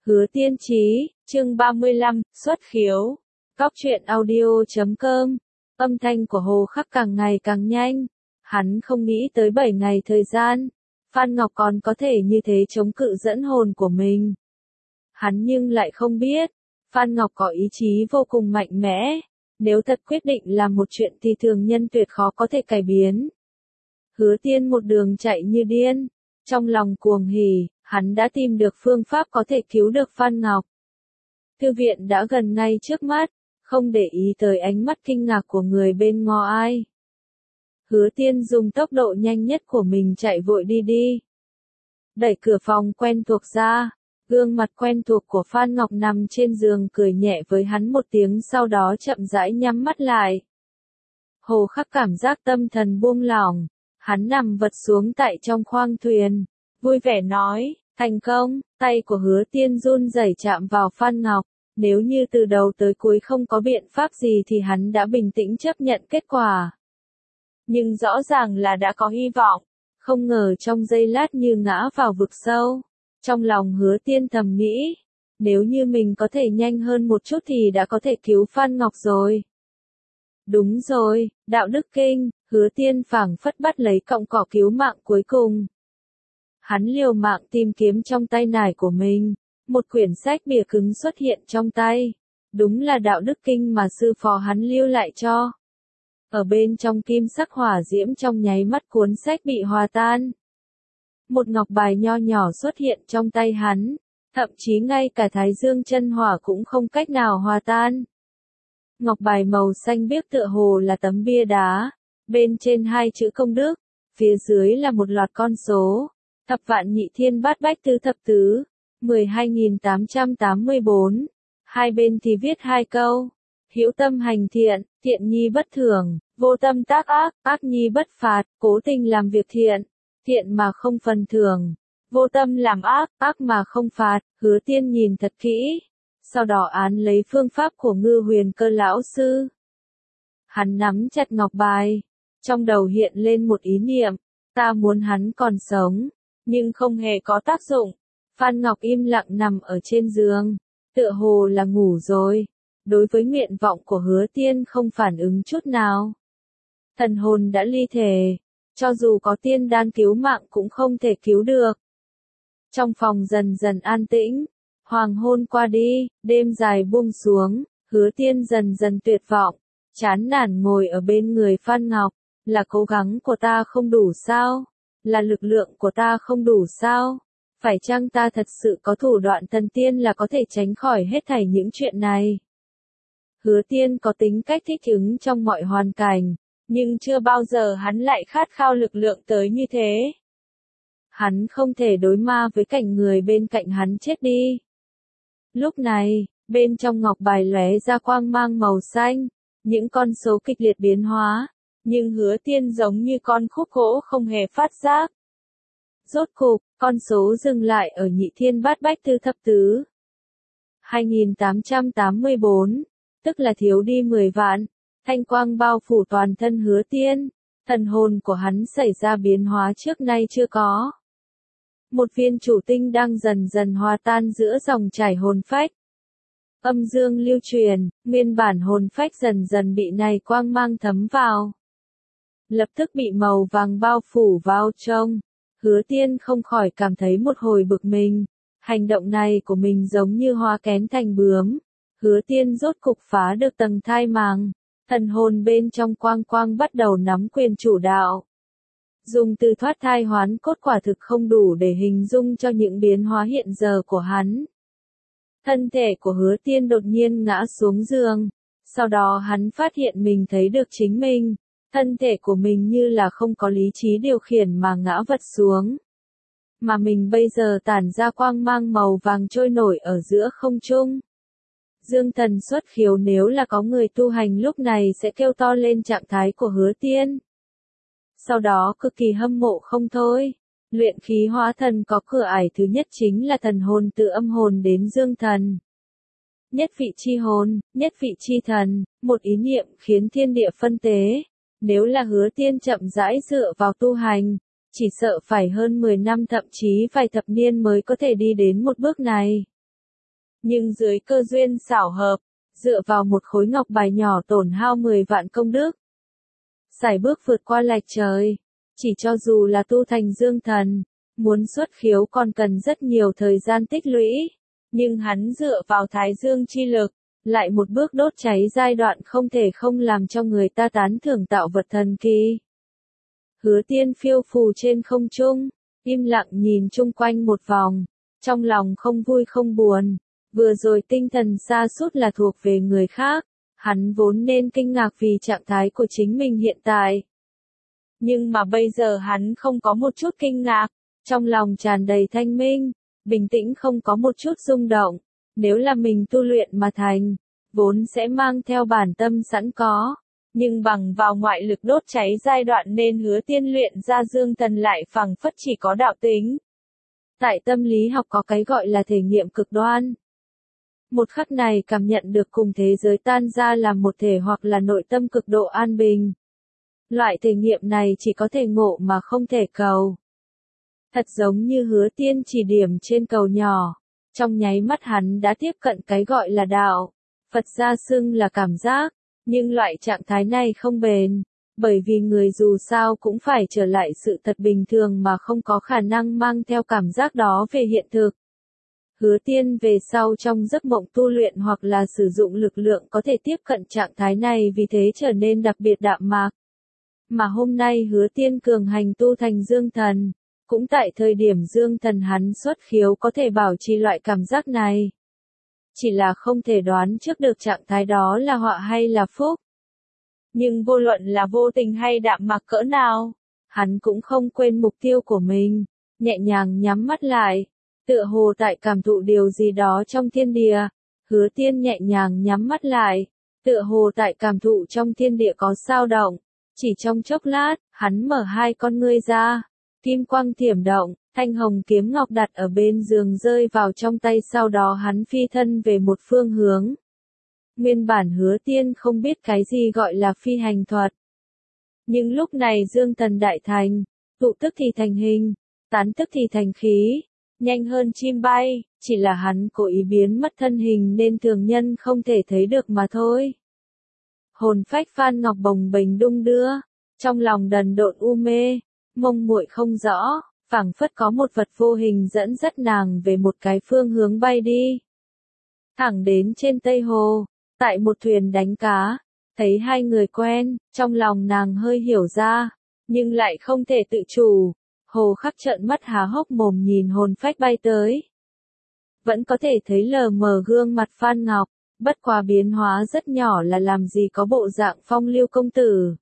Hứa Tiên Chí, chương 35, xuất khiếu. Cóc truyện audio.com. Âm thanh của Hồ Khắc càng ngày càng nhanh. Hắn không nghĩ tới 7 ngày thời gian, Phan Ngọc còn có thể như thế chống cự dẫn hồn của mình. Hắn nhưng lại không biết, Phan Ngọc có ý chí vô cùng mạnh mẽ. Nếu thật quyết định làm một chuyện thì thường nhân tuyệt khó có thể cải biến. Hứa Tiên một đường chạy như điên. Trong lòng cuồng hỉ, hắn đã tìm được phương pháp có thể cứu được Phan Ngọc. Thư viện đã gần ngay trước mắt, không để ý tới ánh mắt kinh ngạc của người bên ngoài. Hứa Tiên dùng tốc độ nhanh nhất của mình chạy vội đi. Đẩy cửa phòng quen thuộc ra, gương mặt quen thuộc của Phan Ngọc nằm trên giường cười nhẹ với hắn một tiếng, sau đó chậm rãi nhắm mắt lại. Hồ Khắc cảm giác tâm thần buông lỏng, hắn nằm vật xuống tại trong khoang thuyền, vui vẻ nói, thành công. Tay của Hứa Tiên run rẩy chạm vào Phan Ngọc, nếu như từ đầu tới cuối không có biện pháp gì thì hắn đã bình tĩnh chấp nhận kết quả. Nhưng rõ ràng là đã có hy vọng, không ngờ trong giây lát như ngã vào vực sâu. Trong lòng Hứa Tiên thầm nghĩ, nếu như mình có thể nhanh hơn một chút thì đã có thể cứu Phan Ngọc rồi. Đúng rồi, đạo đức kinh, Hứa Tiên phảng phất bắt lấy cọng cỏ cứu mạng cuối cùng. Hắn liều mạng tìm kiếm trong tay nải của mình, một quyển sách bìa cứng xuất hiện trong tay. Đúng là đạo đức kinh mà sư phó hắn lưu lại cho. Ở bên trong kim sắc hỏa diễm trong nháy mắt cuốn sách bị hòa tan. Một ngọc bài nho nhỏ xuất hiện trong tay hắn, thậm chí ngay cả thái dương chân hỏa cũng không cách nào hòa tan. Ngọc bài màu xanh biếc tựa hồ là tấm bia đá, bên trên hai chữ công đức, phía dưới là một loạt con số, thập vạn nhị thiên bát bách tứ thập tứ, 12.884, hai bên thì viết hai câu, hữu tâm hành thiện, thiện nhi bất thường, vô tâm tác ác, ác nhi bất phạt, cố tình làm việc thiện, thiện mà không phần thưởng, vô tâm làm ác, ác mà không phạt. Hứa Tiên nhìn thật kỹ, sau đó án lấy phương pháp của Ngư Huyền Cơ lão sư. Hắn nắm chặt ngọc bài, trong đầu hiện lên một ý niệm, ta muốn hắn còn sống, nhưng không hề có tác dụng. Phan Ngọc im lặng nằm ở trên giường, tựa hồ là ngủ rồi. Đối với nguyện vọng của Hứa Tiên không phản ứng chút nào. Thần hồn đã ly thể, cho dù có tiên đan cứu mạng cũng không thể cứu được. Trong phòng dần dần an tĩnh, hoàng hôn qua đi, đêm dài buông xuống, Hứa Tiên dần dần tuyệt vọng, chán nản ngồi ở bên người Phan Ngọc. Là cố gắng của ta không đủ sao? Là lực lượng của ta không đủ sao? Phải chăng ta thật sự có thủ đoạn thần tiên là có thể tránh khỏi hết thảy những chuyện này? Hứa Tiên có tính cách thích ứng trong mọi hoàn cảnh, nhưng chưa bao giờ hắn lại khát khao lực lượng tới như thế. Hắn không thể đối ma với cảnh người bên cạnh hắn chết đi. Lúc này, bên trong ngọc bài lóe ra quang mang màu xanh, những con số kịch liệt biến hóa, nhưng Hứa Tiên giống như con khúc gỗ không hề phát giác. Rốt cục, con số dừng lại ở nhị thiên bát bách tứ thập tứ. 2884, tức là thiếu đi 10 vạn. Thanh quang bao phủ toàn thân Hứa Tiên, thần hồn của hắn xảy ra biến hóa trước nay chưa có. Một viên chủ tinh đang dần dần hòa tan giữa dòng chảy hồn phách. Âm dương lưu truyền, nguyên bản hồn phách dần dần bị này quang mang thấm vào. Lập tức bị màu vàng bao phủ vào trong. Hứa Tiên không khỏi cảm thấy một hồi bực mình. Hành động này của mình giống như hoa kén thành bướm. Hứa Tiên rốt cục phá được tầng thai màng. Thần hồn bên trong quang quang bắt đầu nắm quyền chủ đạo. Dùng từ thoát thai hoán cốt quả thực không đủ để hình dung cho những biến hóa hiện giờ của hắn. Thân thể của Hứa Tiên đột nhiên ngã xuống giường. Sau đó hắn phát hiện mình thấy được chính mình. Thân thể của mình như là không có lý trí điều khiển mà ngã vật xuống. Mà mình bây giờ tản ra quang mang màu vàng trôi nổi ở giữa không trung. Dương thần xuất khiếu, nếu là có người tu hành lúc này sẽ kêu to lên trạng thái của Hứa Tiên. Sau đó cực kỳ hâm mộ không thôi. Luyện khí hóa thần có cửa ải thứ nhất chính là thần hồn từ âm hồn đến dương thần. Nhất vị chi hồn, nhất vị chi thần, một ý niệm khiến thiên địa phân tế. Nếu là Hứa Tiên chậm rãi dựa vào tu hành, chỉ sợ phải hơn 10 năm thậm chí vài thập niên mới có thể đi đến một bước này. Nhưng dưới cơ duyên xảo hợp, dựa vào một khối ngọc bài nhỏ tổn hao 10 vạn công đức, sải bước vượt qua lạch trời. Chỉ cho dù là tu thành dương thần, muốn xuất khiếu còn cần rất nhiều thời gian tích lũy, nhưng hắn dựa vào thái dương chi lực, lại một bước đốt cháy giai đoạn không thể không làm cho người ta tán thưởng tạo vật thần kỳ. Hứa Tiên phiêu phù trên không trung, im lặng nhìn chung quanh một vòng, trong lòng không vui không buồn. Vừa rồi tinh thần sa sút là thuộc về người khác, hắn vốn nên kinh ngạc vì trạng thái của chính mình hiện tại. Nhưng mà bây giờ hắn không có một chút kinh ngạc, trong lòng tràn đầy thanh minh, bình tĩnh không có một chút rung động. Nếu là mình tu luyện mà thành, vốn sẽ mang theo bản tâm sẵn có, nhưng bằng vào ngoại lực đốt cháy giai đoạn nên Hứa Tiên luyện ra dương thần lại phẳng phất chỉ có đạo tính. Tại tâm lý học có cái gọi là thể nghiệm cực đoan. Một khắc này cảm nhận được cùng thế giới tan ra làm một thể hoặc là nội tâm cực độ an bình. Loại thể nghiệm này chỉ có thể ngộ mà không thể cầu. Thật giống như Hứa Tiên chỉ điểm trên cầu nhỏ, trong nháy mắt hắn đã tiếp cận cái gọi là đạo. Phật gia xưng là cảm giác, nhưng loại trạng thái này không bền, bởi vì người dù sao cũng phải trở lại sự thật bình thường mà không có khả năng mang theo cảm giác đó về hiện thực. Hứa Tiên về sau trong giấc mộng tu luyện hoặc là sử dụng lực lượng có thể tiếp cận trạng thái này vì thế trở nên đặc biệt đạm mạc. Mà hôm nay Hứa Tiên cường hành tu thành dương thần, cũng tại thời điểm dương thần hắn xuất khiếu có thể bảo trì loại cảm giác này. Chỉ là không thể đoán trước được trạng thái đó là họa hay là phúc. Nhưng vô luận là vô tình hay đạm mạc cỡ nào, hắn cũng không quên mục tiêu của mình, nhẹ nhàng nhắm mắt lại, tựa hồ tại cảm thụ điều gì đó trong thiên địa. Hứa Tiên nhẹ nhàng nhắm mắt lại, tựa hồ tại cảm thụ trong thiên địa có dao động. Chỉ trong chốc lát, hắn mở hai con ngươi ra, kim quang thiểm động, thanh hồng kiếm ngọc đặt ở bên giường rơi vào trong tay, sau đó hắn phi thân về một phương hướng. Nguyên bản Hứa Tiên không biết cái gì gọi là phi hành thuật. Nhưng lúc này dương thần đại thành, tụ tức thì thành hình, tán tức thì thành khí, nhanh hơn chim bay, chỉ là hắn cố ý biến mất thân hình nên thường nhân không thể thấy được mà thôi. Hồn phách Phan Ngọc bồng bềnh đung đưa, trong lòng đần độn u mê, mông muội không rõ, phảng phất có một vật vô hình dẫn dắt nàng về một cái phương hướng bay đi. Thẳng đến trên Tây Hồ, tại một thuyền đánh cá, thấy hai người quen, trong lòng nàng hơi hiểu ra, nhưng lại không thể tự chủ. Hồ Khắc trợn mắt há hốc mồm nhìn hồn phách bay tới. Vẫn có thể thấy lờ mờ gương mặt Phan Ngọc, bất quá biến hóa rất nhỏ là làm gì có bộ dạng phong lưu công tử.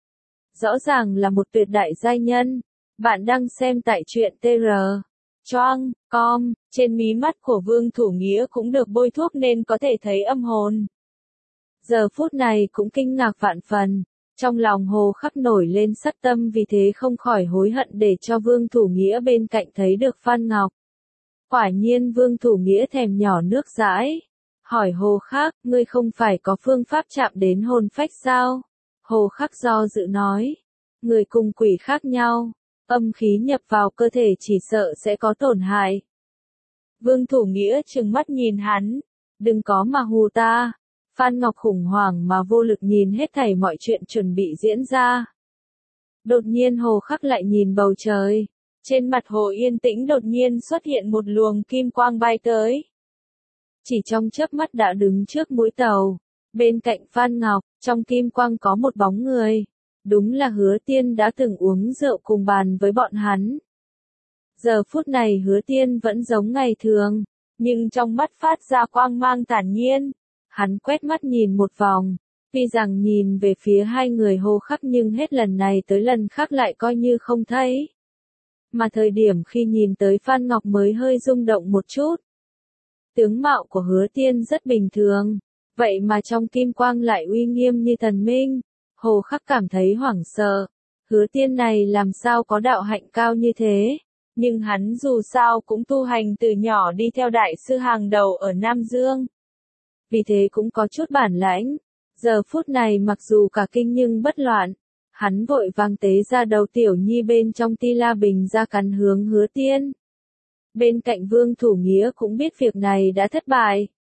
Rõ ràng là một tuyệt đại giai nhân. Bạn đang xem tại truyện tr. Choang, com, trên mí mắt của Vương Thủ Nghĩa cũng được bôi thuốc nên có thể thấy âm hồn. Giờ phút này cũng kinh ngạc vạn phần. Trong lòng Hồ Khắc nổi lên sát tâm vì thế không khỏi hối hận để cho Vương Thủ Nghĩa bên cạnh thấy được Phan Ngọc. Quả nhiên Vương Thủ Nghĩa thèm nhỏ nước dãi. Hỏi Hồ Khắc, ngươi không phải có phương pháp chạm đến hồn phách sao? Hồ Khắc do dự nói. Người cùng quỷ khác nhau, âm khí nhập vào cơ thể chỉ sợ sẽ có tổn hại. Vương Thủ Nghĩa trừng mắt nhìn hắn. Đừng có mà hù ta. Phan Ngọc khủng hoảng mà vô lực nhìn hết thảy mọi chuyện chuẩn bị diễn ra. Đột nhiên Hồ Khắc lại nhìn bầu trời. Trên mặt hồ yên tĩnh đột nhiên xuất hiện một luồng kim quang bay tới. Chỉ trong chớp mắt đã đứng trước mũi tàu. Bên cạnh Phan Ngọc, trong kim quang có một bóng người. Đúng là Hứa Tiên đã từng uống rượu cùng bàn với bọn hắn. Giờ phút này Hứa Tiên vẫn giống ngày thường, nhưng trong mắt phát ra quang mang thản nhiên. Hắn quét mắt nhìn một vòng, tuy rằng nhìn về phía hai người Hồ Khắc nhưng hết lần này tới lần khác lại coi như không thấy. Mà thời điểm khi nhìn tới Phan Ngọc mới hơi rung động một chút. Tướng mạo của Hứa Tiên rất bình thường, vậy mà trong kim quang lại uy nghiêm như thần minh. Hồ Khắc cảm thấy hoảng sợ, Hứa Tiên này làm sao có đạo hạnh cao như thế, nhưng hắn dù sao cũng tu hành từ nhỏ đi theo đại sư hàng đầu ở Nam Dương. Vì thế cũng có chút bản lãnh, giờ phút này mặc dù cả kinh nhưng bất loạn, hắn vội vàng tế ra đầu tiểu nhi bên trong ti la bình ra cắn hướng Hứa Tiên. Bên cạnh Vương Thủ Nghĩa cũng biết việc này đã thất bại,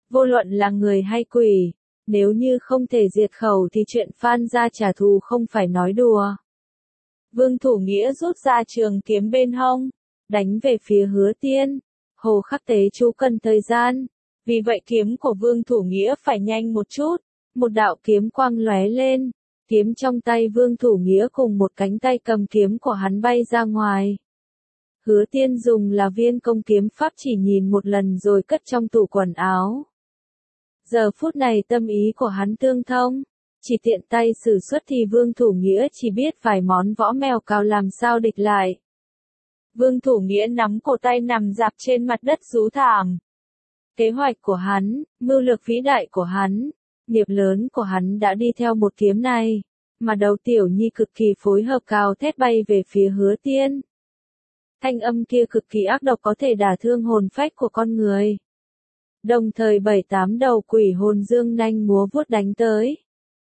Vô luận là người hay quỷ, nếu như không thể diệt khẩu thì chuyện Phan gia trả thù không phải nói đùa. Vương Thủ Nghĩa rút ra trường kiếm bên hông, đánh về phía Hứa Tiên. Hồ Khắc Tế chú cần thời gian, vì vậy kiếm của Vương Thủ Nghĩa phải nhanh một chút. Một đạo kiếm quang lóe lên, kiếm trong tay Vương Thủ Nghĩa cùng một cánh tay cầm kiếm của hắn bay ra ngoài. Hứa Tiên dùng là viên công kiếm pháp chỉ nhìn một lần rồi cất trong tủ quần áo. Giờ phút này tâm ý của hắn tương thông, chỉ tiện tay sử xuất thì Vương Thủ Nghĩa chỉ biết vài món võ mèo cào làm sao địch lại. Vương Thủ Nghĩa nắm cổ tay nằm dạp trên mặt đất rú thảm. Kế hoạch của hắn, mưu lược vĩ đại của hắn, nghiệp lớn của hắn đã đi theo một kiếm này, mà đầu Tiểu Nhi cực kỳ phối hợp cào thét bay về phía Hứa Tiên. Thanh âm kia cực kỳ ác độc có thể đả thương hồn phách của con người. Đồng thời 7-8 đầu quỷ hồn dương nanh múa vuốt đánh tới.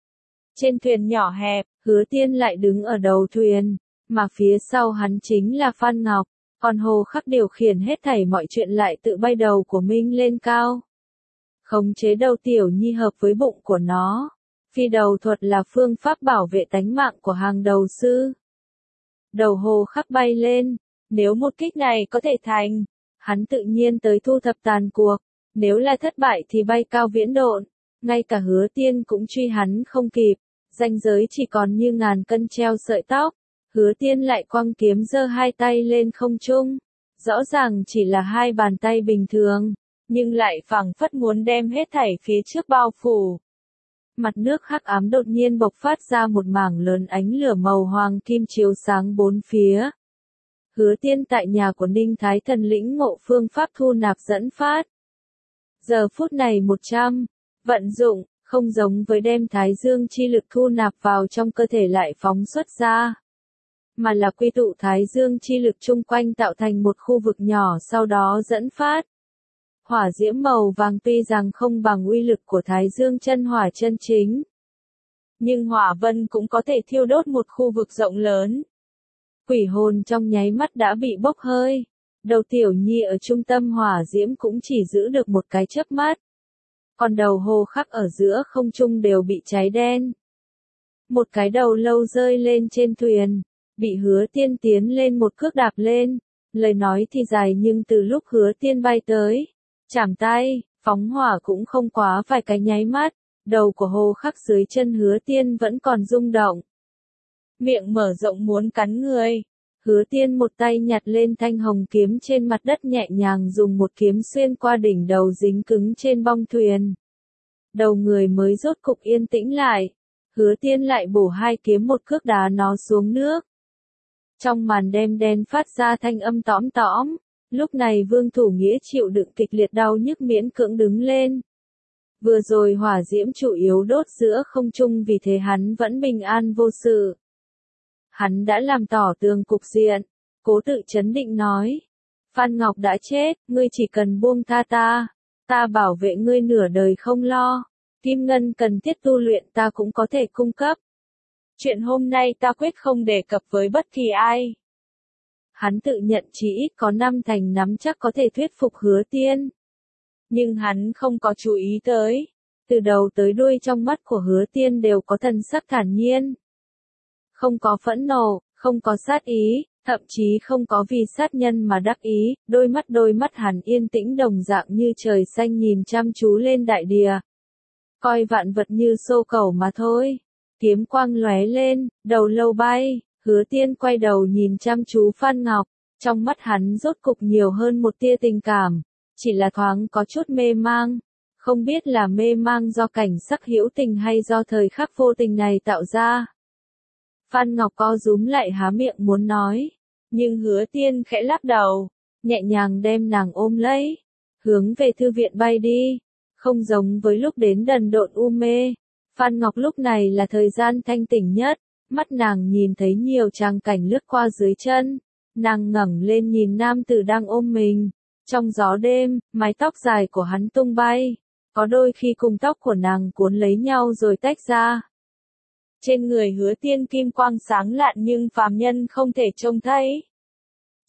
Trên thuyền nhỏ hẹp, Hứa Tiên lại đứng ở đầu thuyền, mà phía sau hắn chính là Phan Ngọc, còn Hồ Khắc điều khiển hết thảy mọi chuyện lại tự bay đầu của mình lên cao. Khống chế đầu Tiểu Nhi hợp với bụng của nó. Phi đầu thuật là phương pháp bảo vệ tánh mạng của hàng đầu sư. Đầu Hồ Khắc bay lên, nếu một kích này có thể thành, hắn tự nhiên tới thu thập tàn cuộc, nếu là thất bại thì bay cao viễn độn, ngay cả Hứa Tiên cũng truy hắn không kịp, ranh giới chỉ còn như ngàn cân treo sợi tóc. Hứa Tiên lại quăng kiếm giơ hai tay lên không trung, rõ ràng chỉ là hai bàn tay bình thường, nhưng lại phảng phất muốn đem hết thảy phía trước bao phủ. Mặt nước hắc ám đột nhiên bộc phát ra một mảng lớn ánh lửa màu hoàng kim chiếu sáng bốn phía. Hứa Tiên tại nhà của Ninh Thái Thần lĩnh ngộ phương pháp thu nạp dẫn phát. Giờ phút này 100, vận dụng, không giống với đem Thái Dương chi lực thu nạp vào trong cơ thể lại phóng xuất ra, mà là quy tụ Thái Dương chi lực chung quanh tạo thành một khu vực nhỏ sau đó dẫn phát. Hỏa diễm màu vàng tuy rằng không bằng uy lực của Thái Dương chân hỏa chân chính, nhưng hỏa vân cũng có thể thiêu đốt một khu vực rộng lớn. Quỷ hồn trong nháy mắt đã bị bốc hơi, đầu Tiểu Nhi ở trung tâm hỏa diễm cũng chỉ giữ được một cái chớp mắt. Còn đầu Hồ Khắc ở giữa không trung đều bị cháy đen. Một cái đầu lâu rơi lên trên thuyền, bị Hứa Tiên tiến lên một cước đạp lên. Lời nói thì dài nhưng từ lúc Hứa Tiên bay tới, chạm tay, phóng hỏa cũng không quá vài cái nháy mắt, đầu của Hồ Khắc dưới chân Hứa Tiên vẫn còn rung động. Miệng mở rộng muốn cắn người. Hứa Tiên một tay nhặt lên thanh hồng kiếm trên mặt đất nhẹ nhàng dùng một kiếm xuyên qua đỉnh đầu dính cứng trên bong thuyền. Đầu người mới rốt cục yên tĩnh lại. Hứa Tiên lại bổ hai kiếm một cước đá nó xuống nước. Trong màn đêm đen phát ra thanh âm tõm tõm. Lúc này Vương Thủ Nghĩa chịu đựng kịch liệt đau nhức miễn cưỡng đứng lên. Vừa rồi hỏa diễm chủ yếu đốt giữa không trung vì thế hắn vẫn bình an vô sự. Hắn đã làm tỏ tường cục diện, cố tự chấn định nói. Phan Ngọc đã chết, ngươi chỉ cần buông tha ta, ta bảo vệ ngươi nửa đời không lo. Kim ngân cần thiết tu luyện ta cũng có thể cung cấp. Chuyện hôm nay ta quyết không đề cập với bất kỳ ai. Hắn tự nhận chỉ ít có 5 thành nắm chắc có thể thuyết phục Hứa Tiên. Nhưng hắn không có chú ý tới. Từ đầu tới đuôi trong mắt của Hứa Tiên đều có thần sắc thản nhiên. Không có phẫn nộ, không có sát ý, thậm chí không có vì sát nhân mà đắc ý, đôi mắt hắn yên tĩnh đồng dạng như trời xanh nhìn chăm chú lên đại địa. Coi vạn vật như xô cẩu mà thôi. Kiếm quang lóe lên, đầu lâu bay, Hứa Tiên quay đầu nhìn chăm chú Phan Ngọc, trong mắt hắn rốt cục nhiều hơn một tia tình cảm, chỉ là thoáng có chút mê mang, không biết là mê mang do cảnh sắc hữu tình hay do thời khắc vô tình này tạo ra. Phan Ngọc co rúm lại há miệng muốn nói, nhưng Hứa Tiên khẽ lắc đầu, nhẹ nhàng đem nàng ôm lấy, hướng về thư viện bay đi, không giống với lúc đến đần độn u mê. Phan Ngọc lúc này là thời gian thanh tỉnh nhất, mắt nàng nhìn thấy nhiều tràng cảnh lướt qua dưới chân, nàng ngẩng lên nhìn nam tử đang ôm mình, trong gió đêm, mái tóc dài của hắn tung bay, có đôi khi cùng tóc của nàng cuốn lấy nhau rồi tách ra. Trên người Hứa Tiên kim quang sáng lạn nhưng phàm nhân không thể trông thấy.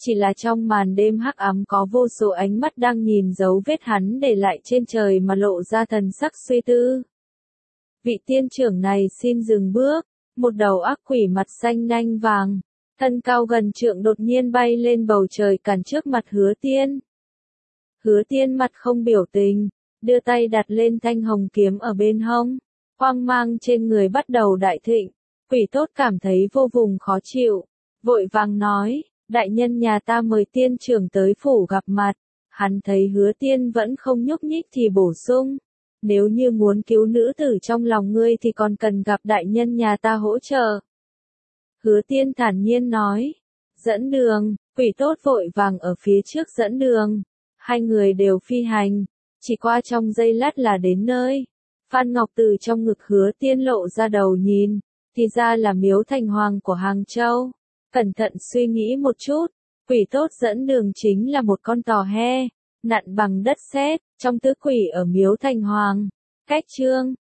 Chỉ là trong màn đêm hắc ám có vô số ánh mắt đang nhìn dấu vết hắn để lại trên trời mà lộ ra thần sắc suy tư. Vị tiên trưởng này xin dừng bước, một đầu ác quỷ mặt xanh nanh vàng, thân cao gần trượng đột nhiên bay lên bầu trời cản trước mặt Hứa Tiên. Hứa Tiên mặt không biểu tình, đưa tay đặt lên thanh hồng kiếm ở bên hông, quang mang trên người bắt đầu đại thịnh, quỷ tốt cảm thấy vô cùng khó chịu, vội vàng nói, đại nhân nhà ta mời tiên trưởng tới phủ gặp mặt, hắn thấy Hứa Tiên vẫn không nhúc nhích thì bổ sung, nếu như muốn cứu nữ tử trong lòng ngươi thì còn cần gặp đại nhân nhà ta hỗ trợ. Hứa Tiên thản nhiên nói, dẫn đường, quỷ tốt vội vàng ở phía trước dẫn đường, hai người đều phi hành, chỉ qua trong giây lát là đến nơi. Phan Ngọc từ trong ngực Hứa Tiên lộ ra đầu nhìn, thì ra là miếu thành hoàng của Hàng Châu. Cẩn thận suy nghĩ một chút, quỷ tốt dẫn đường chính là một con tò he, nặn bằng đất sét, trong tứ quỷ ở miếu thành hoàng. Cách chương